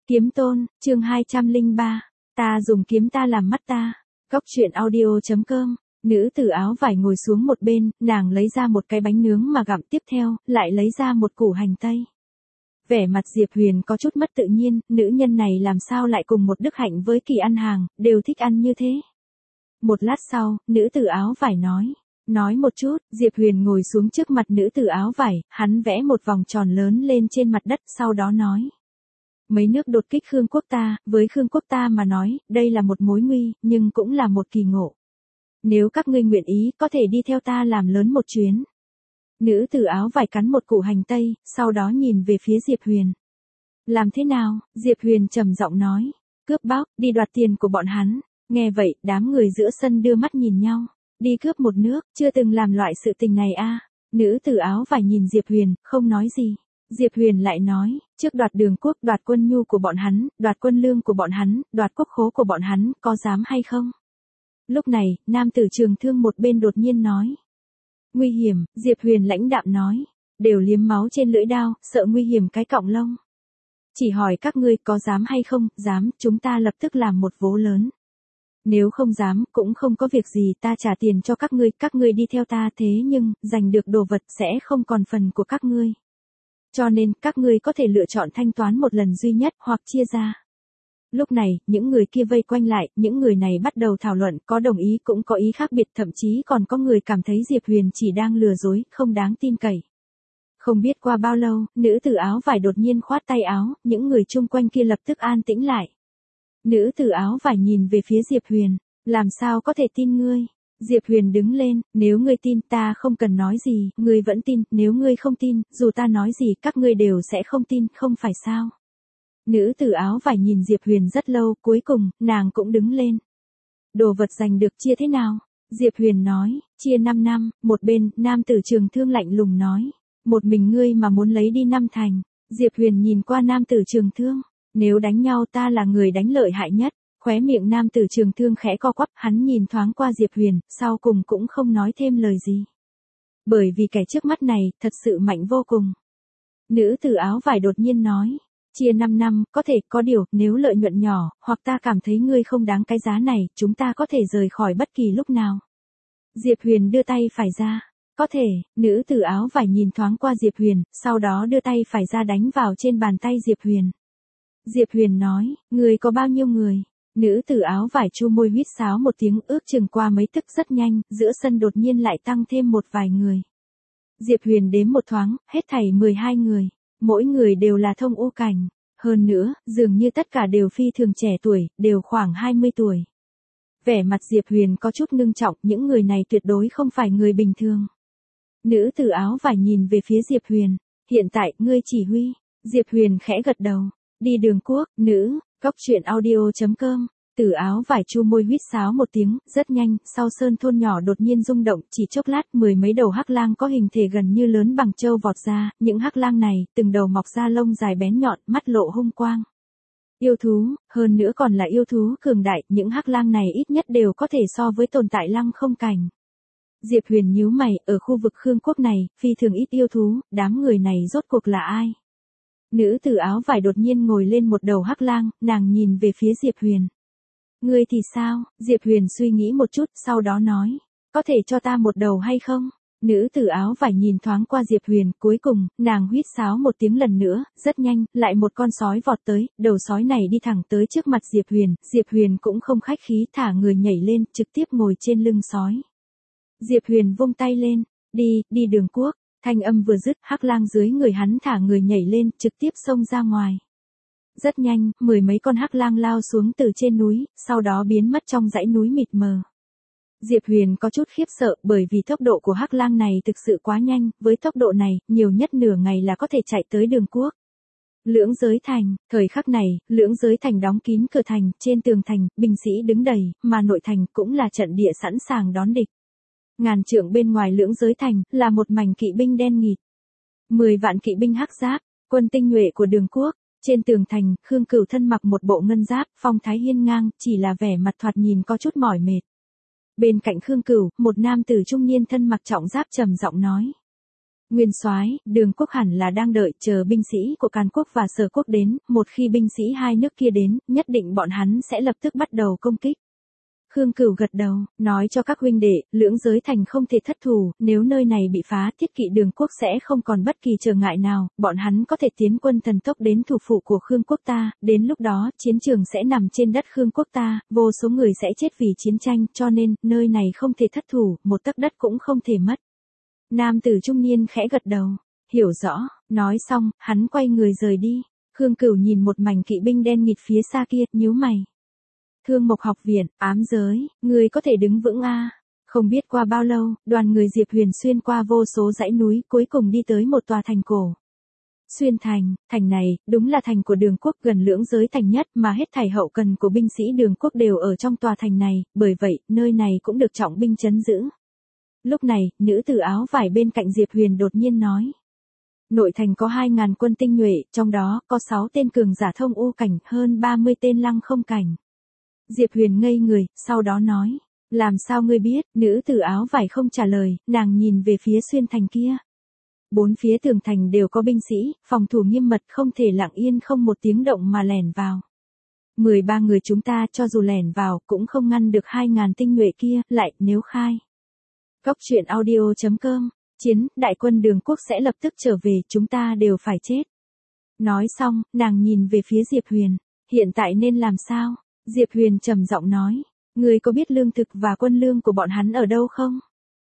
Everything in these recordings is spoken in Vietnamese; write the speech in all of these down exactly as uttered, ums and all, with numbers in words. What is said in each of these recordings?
Kiếm tôn, chương hai trăm lẻ ba, ta dùng kiếm ta làm mắt ta. Góc truyện audio chấm com. Nữ tử áo vải ngồi xuống một bên, nàng lấy ra một cái bánh nướng mà gặm, tiếp theo, lại lấy ra một củ hành tây. Vẻ mặt Diệp Huyền có chút mất tự nhiên, nữ nhân này làm sao lại cùng một đức hạnh với Kỳ ăn hàng, đều thích ăn như thế. Một lát sau, nữ tử áo vải nói. Nói một chút, Diệp Huyền ngồi xuống trước mặt nữ tử áo vải, hắn vẽ một vòng tròn lớn lên trên mặt đất, sau đó nói. Mấy nước đột kích Khương quốc ta, với Khương quốc ta mà nói, đây là một mối nguy, nhưng cũng là một kỳ ngộ. Nếu các ngươi nguyện ý, có thể đi theo ta làm lớn một chuyến. Nữ tử áo vải cắn một củ hành tây, sau đó nhìn về phía Diệp Huyền. Làm thế nào? Diệp Huyền trầm giọng nói. Cướp bóc, đi đoạt tiền của bọn hắn. Nghe vậy, đám người giữa sân đưa mắt nhìn nhau. Đi cướp một nước, chưa từng làm loại sự tình này a. À. Nữ tử áo vải nhìn Diệp Huyền, không nói gì. Diệp Huyền lại nói, trước đoạt Đường quốc, đoạt quân nhu của bọn hắn, đoạt quân lương của bọn hắn, đoạt quốc khố của bọn hắn, có dám hay không? Lúc này, nam tử Trường Thương một bên đột nhiên nói. Nguy hiểm, Diệp Huyền lãnh đạm nói. Đều liếm máu trên lưỡi đao, sợ nguy hiểm cái cọng lông. Chỉ hỏi các ngươi có dám hay không, dám, chúng ta lập tức làm một vố lớn. Nếu không dám, cũng không có việc gì, ta trả tiền cho các ngươi, các ngươi đi theo ta, thế nhưng, giành được đồ vật sẽ không còn phần của các ngươi. Cho nên, các ngươi có thể lựa chọn thanh toán một lần duy nhất, hoặc chia ra. Lúc này, những người kia vây quanh lại, những người này bắt đầu thảo luận, có đồng ý cũng có ý khác biệt, thậm chí còn có người cảm thấy Diệp Huyền chỉ đang lừa dối, không đáng tin cậy. Không biết qua bao lâu, nữ tử áo vải đột nhiên khoát tay áo, những người chung quanh kia lập tức an tĩnh lại. Nữ tử áo vải nhìn về phía Diệp Huyền, làm sao có thể tin ngươi? Diệp Huyền đứng lên, nếu ngươi tin ta không cần nói gì, ngươi vẫn tin, nếu ngươi không tin, dù ta nói gì các ngươi đều sẽ không tin, không phải sao? Nữ tử áo vải nhìn Diệp Huyền rất lâu, cuối cùng, nàng cũng đứng lên. Đồ vật giành được chia thế nào? Diệp Huyền nói, chia năm năm, một bên, nam tử Trường Thương lạnh lùng nói. Một mình ngươi mà muốn lấy đi năm thành. Diệp Huyền nhìn qua nam tử Trường Thương. Nếu đánh nhau ta là người đánh lợi hại nhất. Khóe miệng nam tử Trường Thương khẽ co quắp, hắn nhìn thoáng qua Diệp Huyền, sau cùng cũng không nói thêm lời gì. Bởi vì kẻ trước mắt này, thật sự mạnh vô cùng. Nữ tử áo vải đột nhiên nói. Chia năm năm, có thể, có điều, nếu lợi nhuận nhỏ, hoặc ta cảm thấy ngươi không đáng cái giá này, chúng ta có thể rời khỏi bất kỳ lúc nào. Diệp Huyền đưa tay phải ra. Có thể, nữ tử áo vải nhìn thoáng qua Diệp Huyền, sau đó đưa tay phải ra đánh vào trên bàn tay Diệp Huyền. Diệp Huyền nói, người có bao nhiêu người? Nữ tử áo vải chu môi huýt sáo một tiếng, ước chừng qua mấy tức rất nhanh, giữa sân đột nhiên lại tăng thêm một vài người. Diệp Huyền đếm một thoáng, hết thảy mười hai người. Mỗi người đều là thông u cảnh. Hơn nữa, dường như tất cả đều phi thường trẻ tuổi, đều khoảng hai mươi tuổi. Vẻ mặt Diệp Huyền có chút ngưng trọng, những người này tuyệt đối không phải người bình thường. Nữ tử áo vải nhìn về phía Diệp Huyền. Hiện tại, ngươi chỉ huy. Diệp Huyền khẽ gật đầu. Đi Đường quốc, nữ, góc truyện audio chấm com. Tử áo vải chu môi huýt sáo một tiếng, rất nhanh, sau sơn thôn nhỏ đột nhiên rung động, chỉ chốc lát, mười mấy đầu hắc lang có hình thể gần như lớn bằng trâu vọt ra, những hắc lang này, từng đầu mọc ra lông dài bén nhọn, mắt lộ hung quang. Yêu thú, hơn nữa còn là yêu thú cường đại, những hắc lang này ít nhất đều có thể so với tồn tại lăng không cảnh. Diệp Huyền nhíu mày, ở khu vực Khương quốc này, phi thường ít yêu thú, đám người này rốt cuộc là ai? Nữ tử áo vải đột nhiên ngồi lên một đầu hắc lang, nàng nhìn về phía Diệp Huyền. Ngươi thì sao? Diệp Huyền suy nghĩ một chút, sau đó nói. Có thể cho ta một đầu hay không? Nữ tử áo vải nhìn thoáng qua Diệp Huyền, cuối cùng, nàng huýt sáo một tiếng lần nữa, rất nhanh, lại một con sói vọt tới, đầu sói này đi thẳng tới trước mặt Diệp Huyền, Diệp Huyền cũng không khách khí, thả người nhảy lên, trực tiếp ngồi trên lưng sói. Diệp Huyền vung tay lên, đi, đi Đường quốc, thanh âm vừa dứt, hắc lang dưới người hắn thả người nhảy lên, trực tiếp xông ra ngoài. Rất nhanh, mười mấy con hắc lang lao xuống từ trên núi, sau đó biến mất trong dãy núi mịt mờ. Diệp Huyền có chút khiếp sợ bởi vì tốc độ của hắc lang này thực sự quá nhanh, với tốc độ này, nhiều nhất nửa ngày là có thể chạy tới Đường quốc. Lưỡng giới thành, thời khắc này, lưỡng giới thành đóng kín cửa thành, trên tường thành, binh sĩ đứng đầy, mà nội thành cũng là trận địa sẵn sàng đón địch. Ngàn trượng bên ngoài lưỡng giới thành, là một mảnh kỵ binh đen nghịt. Mười vạn kỵ binh hắc giáp, quân tinh nhuệ của Đường quốc. Trên tường thành, Khương Cửu thân mặc một bộ ngân giáp, phong thái hiên ngang, chỉ là vẻ mặt thoạt nhìn có chút mỏi mệt. Bên cạnh Khương Cửu, một nam tử trung niên thân mặc trọng giáp trầm giọng nói. Nguyên soái, Đường quốc hẳn là đang đợi chờ binh sĩ của Càn quốc và Sở quốc đến, một khi binh sĩ hai nước kia đến, nhất định bọn hắn sẽ lập tức bắt đầu công kích. Khương Cửu gật đầu, nói cho các huynh đệ, lưỡng giới thành không thể thất thủ, nếu nơi này bị phá, thiết kỵ Đường quốc sẽ không còn bất kỳ trở ngại nào, bọn hắn có thể tiến quân thần tốc đến thủ phủ của Khương quốc ta, đến lúc đó, chiến trường sẽ nằm trên đất Khương quốc ta, vô số người sẽ chết vì chiến tranh, cho nên, nơi này không thể thất thủ, một tấc đất cũng không thể mất. Nam tử trung niên khẽ gật đầu, hiểu rõ, nói xong, hắn quay người rời đi. Khương Cửu nhìn một mảnh kỵ binh đen nghịt phía xa kia, nhíu mày. Thương Mộc học viện, ám giới, người có thể đứng vững a? Không biết qua bao lâu, đoàn người Diệp Huyền xuyên qua vô số dãy núi, cuối cùng đi tới một tòa thành cổ. Xuyên thành, thành này, đúng là thành của Đường quốc, gần lưỡng giới thành nhất, mà hết thảy hậu cần của binh sĩ Đường quốc đều ở trong tòa thành này, bởi vậy, nơi này cũng được trọng binh trấn giữ. Lúc này, nữ tử áo vải bên cạnh Diệp Huyền đột nhiên nói. Nội thành có hai ngàn quân tinh nhuệ, trong đó, có sáu tên cường giả thông u cảnh, hơn ba mươi tên lăng không cảnh. Diệp Huyền ngây người, sau đó nói. Làm sao ngươi biết, nữ tử áo vải không trả lời, nàng nhìn về phía xuyên thành kia. Bốn phía tường thành đều có binh sĩ, phòng thủ nghiêm mật không thể lặng yên không một tiếng động mà lẻn vào. mười ba người chúng ta cho dù lẻn vào cũng không ngăn được hai ngàn tinh nhuệ kia, lại nếu khai. Góc truyện audio chấm com, chiến, đại quân Đường quốc sẽ lập tức trở về, chúng ta đều phải chết. Nói xong, nàng nhìn về phía Diệp Huyền, hiện tại nên làm sao? Diệp Huyền trầm giọng nói, người có biết lương thực và quân lương của bọn hắn ở đâu không?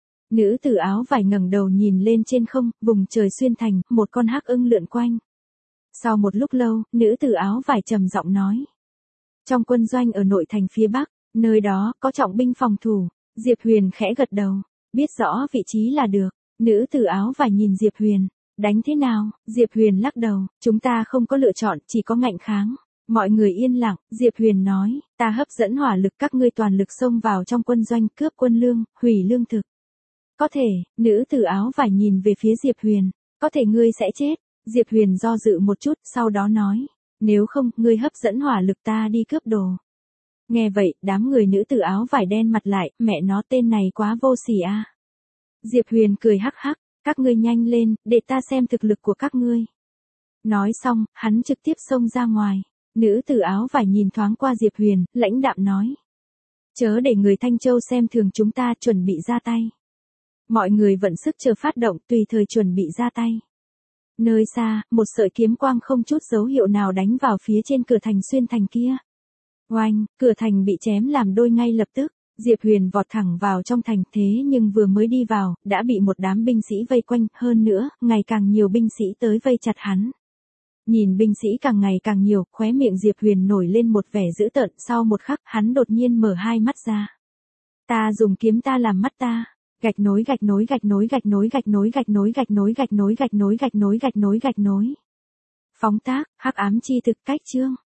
Nữ tử áo vải ngẩng đầu nhìn lên trên không, vùng trời xuyên thành, một con hắc ưng lượn quanh. Sau một lúc lâu, nữ tử áo vải trầm giọng nói. Trong quân doanh ở nội thành phía bắc, nơi đó có trọng binh phòng thủ. Diệp Huyền khẽ gật đầu, biết rõ vị trí là được. Nữ tử áo vải nhìn Diệp Huyền, đánh thế nào? Diệp Huyền lắc đầu, chúng ta không có lựa chọn, chỉ có ngạnh kháng. Mọi người yên lặng, Diệp Huyền nói, ta hấp dẫn hỏa lực các ngươi toàn lực xông vào trong quân doanh cướp quân lương, hủy lương thực. Có thể, nữ tử áo vải nhìn về phía Diệp Huyền, có thể ngươi sẽ chết. Diệp Huyền do dự một chút, sau đó nói, nếu không, ngươi hấp dẫn hỏa lực ta đi cướp đồ. Nghe vậy, đám người nữ tử áo vải đen mặt lại, mẹ nó tên này quá vô sỉ a. À. Diệp Huyền cười hắc hắc, các ngươi nhanh lên, để ta xem thực lực của các ngươi. Nói xong, hắn trực tiếp xông ra ngoài. Nữ tử áo vải nhìn thoáng qua Diệp Huyền, lãnh đạm nói. Chớ để người Thanh Châu xem thường chúng ta, chuẩn bị ra tay. Mọi người vận sức chờ phát động, tùy thời chuẩn bị ra tay. Nơi xa, một sợi kiếm quang không chút dấu hiệu nào đánh vào phía trên cửa thành xuyên thành kia. Oanh, cửa thành bị chém làm đôi ngay lập tức. Diệp Huyền vọt thẳng vào trong thành, thế nhưng vừa mới đi vào, đã bị một đám binh sĩ vây quanh, hơn nữa, ngày càng nhiều binh sĩ tới vây chặt hắn. Nhìn binh sĩ càng ngày càng nhiều, khóe miệng Diệp Huyền nổi lên một vẻ dữ tợn, sau một khắc, hắn đột nhiên mở hai mắt ra. Ta dùng kiếm ta làm mắt ta. Gạch nối gạch nối gạch nối gạch nối gạch nối gạch nối gạch nối gạch nối gạch nối gạch nối gạch nối gạch nối. Phóng tác, hắc ám chi thực cách chương.